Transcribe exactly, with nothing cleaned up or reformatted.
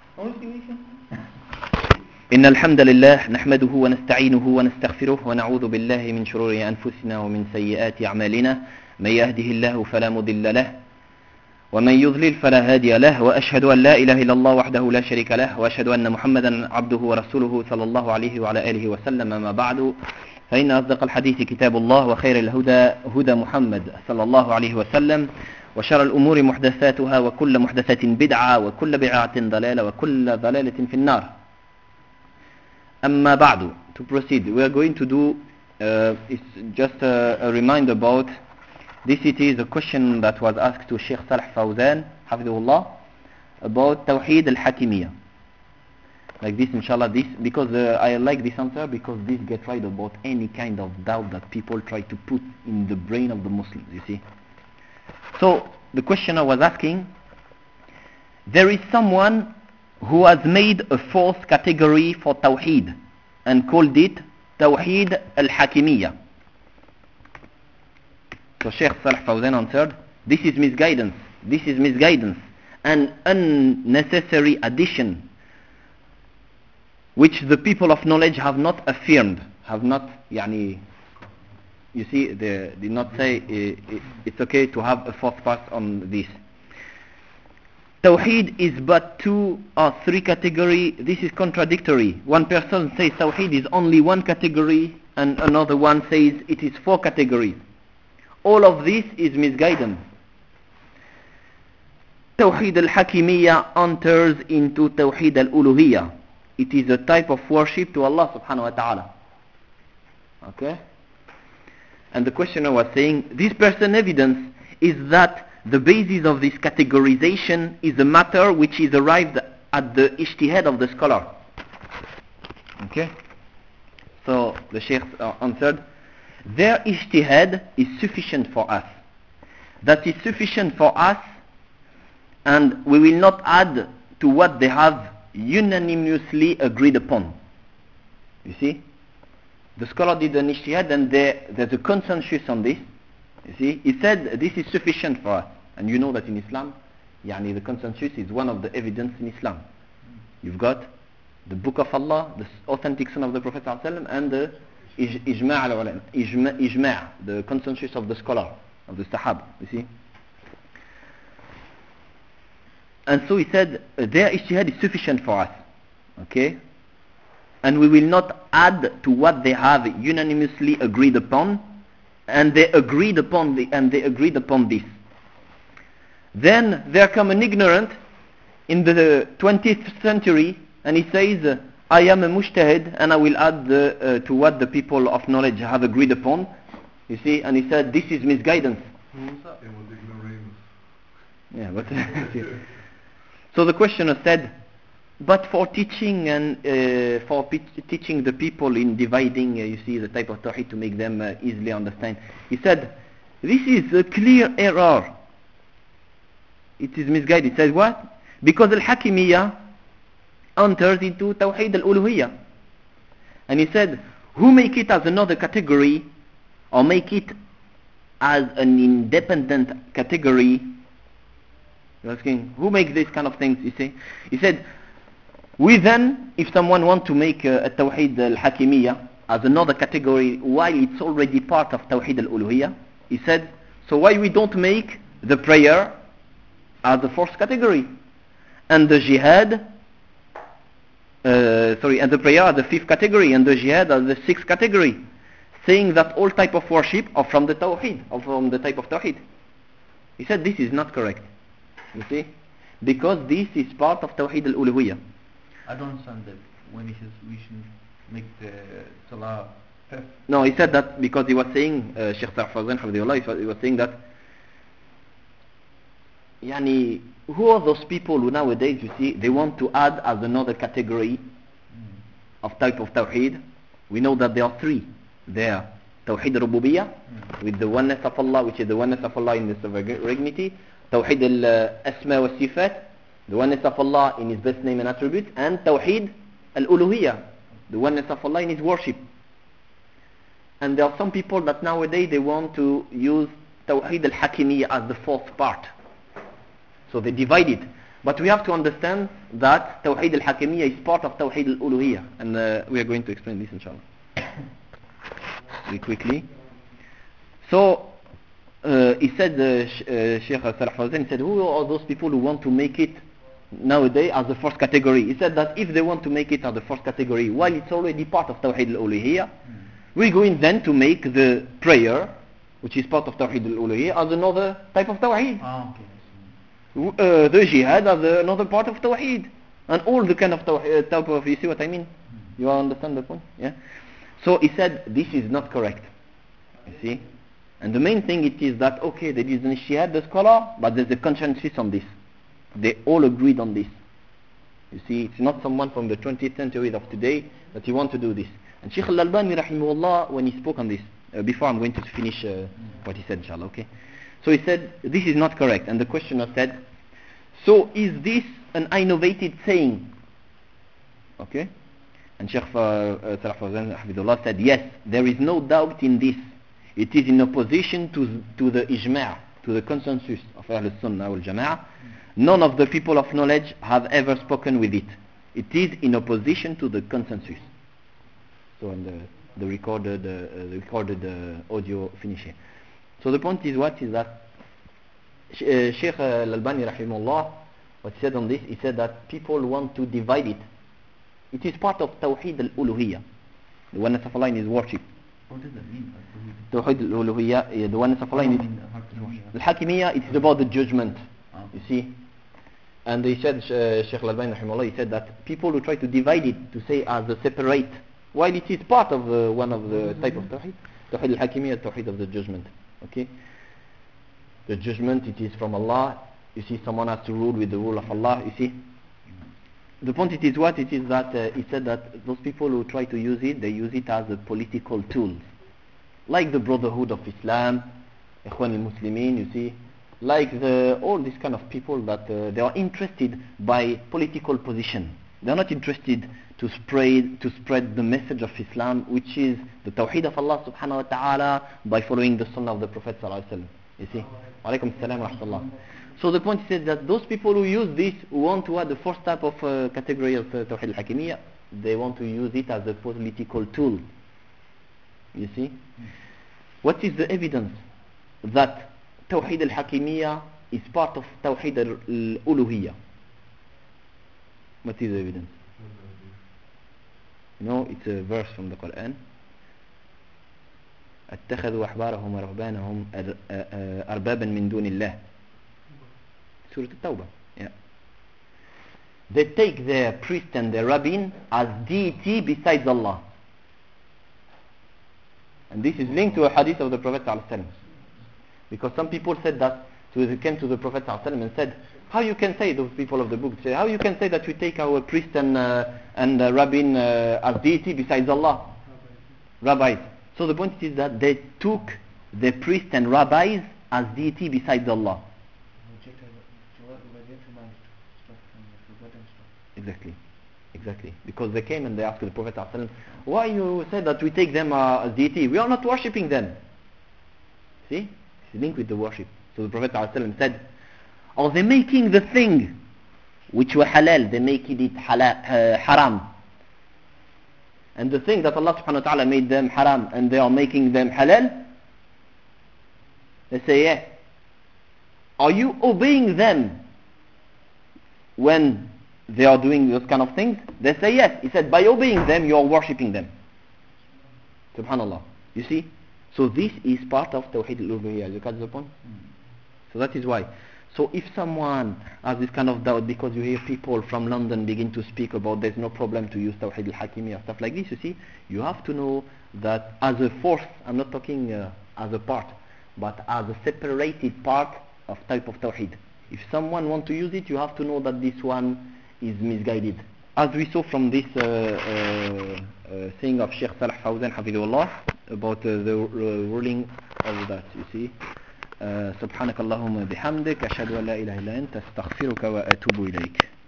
إن الحمد لله نحمده ونستعينه ونستغفره ونعوذ بالله من شرور أنفسنا ومن سيئات أعمالنا من يهده الله فلا مضل له ومن يضلل فلا هادي له وأشهد أن لا إله إلا الله وحده لا شريك له وأشهد أن محمدا عبده ورسوله صلى الله عليه وعلى آله وسلم. ما بعد، فإن أصدق الحديث كتاب الله وخير الهدى هدى محمد صلى الله عليه وسلم وشر الأمور محدثاتها وكل محدثة بدعة وكل بدعة ضلالة وكل ضلالة في النار. أما بعد, to proceed, we are going to do uh, it's just a, a reminder about this. It is a question that was asked to Sheikh Salih Fawzan Hafidhullah about Tawheed al-Hakimiyya. Like this, inshallah, this because uh, I like this answer because this gets right about any kind of doubt that people try to put in the brain of the Muslims, you see. So the questioner was asking, there is someone who has made a fourth category for Tawheed and called it Tawheed al-Hakimiyya. So Sheikh Salih Fawzan answered, this is misguidance, this is misguidance, an unnecessary addition which the people of knowledge have not affirmed, have not, yani, you see, they did not say uh, it's okay to have a fourth part on this. Tawheed is but two or three category. This is contradictory. One person says Tawheed is only one category and another one says it is four categories. All of this is misguidance. Tawheed al-Hakimiyya enters into Tawheed al-Uluhiyya. It is a type of worship to Allah subhanahu wa ta'ala. Okay? And the questioner was saying, this person evidence is that the basis of this categorization is a matter which is arrived at the ijtihad of the scholar. Okay? So the Shaykh uh, answered, their ijtihad is sufficient for us. That is sufficient for us, and we will not add to what they have unanimously agreed upon. You see? The scholar did an ijtihad and there, there's a consensus on this. You see? He said this is sufficient for us. And you know that in Islam, yani the consensus is one of the evidence in Islam. You've got the book of Allah, the authentic son of the Prophet ﷺ, and the ij- ijma' al-ulama, ijma', ijma', the consensus of the scholar, of the Sahaba. You see? And so he said, uh, their ijtihad is sufficient for us. Okay? And we will not add to what they have unanimously agreed upon, and they agreed upon the, and they agreed upon this. Then there come an ignorant in the twentieth century, and he says, I am a mujtahid, and I will add the, uh, to what the people of knowledge have agreed upon. You see, and he said, this is misguidance. Who was that? It was ignoramus. Yeah, but so the questioner said, but for teaching and uh, for p- teaching the people in dividing, uh, you see, the type of tawhid to make them uh, easily understand, he said, this is a clear error. It is misguided. He said what? Because al-Hakimiyya enters into Tawheed al-Uluhiyya. And he said, who make it as another category or make it as an independent category? You're asking, who makes this kind of things, you see? He said, we then, if someone wants to make uh, a Tawheed al-Hakimiyya as another category while it's already part of Tawheed al-Uluhiyya, he said, so why we don't make the prayer as the fourth category and the jihad, uh, sorry, and the prayer as the fifth category and the jihad as the sixth category, saying that all type of worship are from the Tawheed, or from the type of Tawheed. He said this is not correct, you see, because this is part of Tawheed al-Uluhiyya. I don't understand that when he says we should make the salah fifth. No, he said that because he was saying, uh, Sheikh Salih Fawzan Hafidhullah, he was, he was saying that, yani, who are those people who nowadays, you see, they want to add as another category mm. of type of Tawheed. We know that there are three. There are Tawheed al-Rububiyyah, mm. with the oneness of Allah, which is the oneness of Allah in the sovereignty. Tawheed al-Asma wa Sifat, the oneness of Allah in His best name and attributes, and Tawheed al-Uluhiyyah, the oneness of Allah in His worship. And there are some people that nowadays they want to use Tawheed al-Hakimiyya as the fourth part. So they divide it. But we have to understand that Tawheed al-Hakimiyya is part of Tawheed al-Uluhiyya, and uh, we are going to explain this inshallah. Very quickly. So, uh, he said, uh, Sh- uh, Sheikh Salah Fawzan, he said, who are those people who want to make it nowadays as the first category? He said that if they want to make it as the first category, while it's already part of Tawheed al-Uluhiyya, we're going then to make the prayer, which is part of Tawheed al-Uluhiyya, as another type of Tawheed. Ah, okay. W- Uh, the jihad as another part of Tawheed. And all the kind of Tawheed, type of, you see what I mean? You understand the point? Yeah? So he said, this is not correct. You see? And the main thing it is that, okay, there is an ijtihad, the scholar, but there's a consensus on this. They all agreed on this. You see, it's not someone from the twentieth century of today that he want to do this. And Sheikh Al-Albani rahimahullah, when he spoke on this, uh, before I'm going to finish uh, what he said inshallah, okay? So he said, this is not correct. And the questioner said, so is this an innovated saying? Okay? And Sheikh uh, Salah Fawzan Hafidullah said, yes, there is no doubt in this. It is in opposition to, to the ijma', to the consensus of Ahl Sunnah wal Jama'ah. None of the people of knowledge have ever spoken with it. It is in opposition to the consensus. So and the, the recorded, uh, uh, the recorded uh, audio finish here. So the point is what is that Sh- uh, Sheikh uh, Al-Albani rahimahullah, what he said on this, he said that people want to divide it. It is part of Tawheed al-Uluhiyya, the oneness of Allah in His worship. What does that mean? Tawheed al-Uluhiyya, uh, the oneness of Allah in His Al-Hakimiyya, it is about the judgment. Ah. You see? And he said, uh, Sheikh Al-Albani rahimahullah, he said that people who try to divide it, to say as a separate, while it is part of uh, one of the type of Tawheed, Tawheed al-Hakimiyya, Tawheed of the judgment. Okay? The judgment, it is from Allah. You see, someone has to rule with the rule of Allah. You see? The point it is what? It is that uh, he said that those people who try to use it, they use it as a political tool. Like the Brotherhood of Islam, Ikhwan al-Muslimin, you see? Like the, all these kind of people that uh, they are interested by political position. They are not interested to spread to spread the message of Islam, which is the Tawheed of Allah subhanahu wa ta'ala, by following the Sunnah of the Prophet sallallahu alaihi wasallam. You see? Alaikum salam wa rahmatullah. So the point is that those people who use this, who want to add the first type of uh, category of uh, Tawheed al-Hakimiyya, they want to use it as a political tool. You see? What is the evidence that Tawheed al-Hakimiyya is part of Tawheed al-Uluhiyya? What is the evidence? You know, it's a verse from the Quran. اتخذوا أحبارهم ورهبانهم أربابا من دون الله. Surah At-Tawbah. Yeah. They take their priest and their rabbin as deity besides Allah. And this is linked to a hadith of the Prophet ﷺ. Because some people said that, so they came to the Prophet ﷺ and said, how you can say, those people of the book say, how you can say that we take our priest and, uh, and uh, rabbin uh, as deity besides Allah? Rabbis. So the point is that they took the priest and rabbis as deity besides Allah. Exactly, exactly. Because they came and they asked the Prophet ﷺ, why you say that we take them uh, as deity? We are not worshipping them. See? It's linked with the worship. So the Prophet ﷺ said, are they making the thing which were halal, they making it halal, uh, haram? And the thing that Allah subhanahu wa ta'ala made them haram and they are making them halal? They say, yeah. Are you obeying them when they are doing those kind of things? They say yes. He said, by obeying them, you are worshipping them. Subhanallah. You see? So this is part of Tawheed al-Uluhiyya. You catch the point? Mm. So that is why. So if someone has this kind of doubt, because you hear people from London begin to speak about there's no problem to use Tawheed al-Hakimiyya, stuff like this, you see, you have to know that as a force, I'm not talking uh, as a part, but as a separated part of type of Tawheed. If someone wants to use it, you have to know that this one is misguided. As we saw from this uh, uh, uh, thing of Sheikh Salah Fawzan Hafidullah about uh, the uh, ruling of that, you see. سبحانك اللهم بحمدك أشهد أن لا إله إلا أنت أستغفرك وأتوب إليك.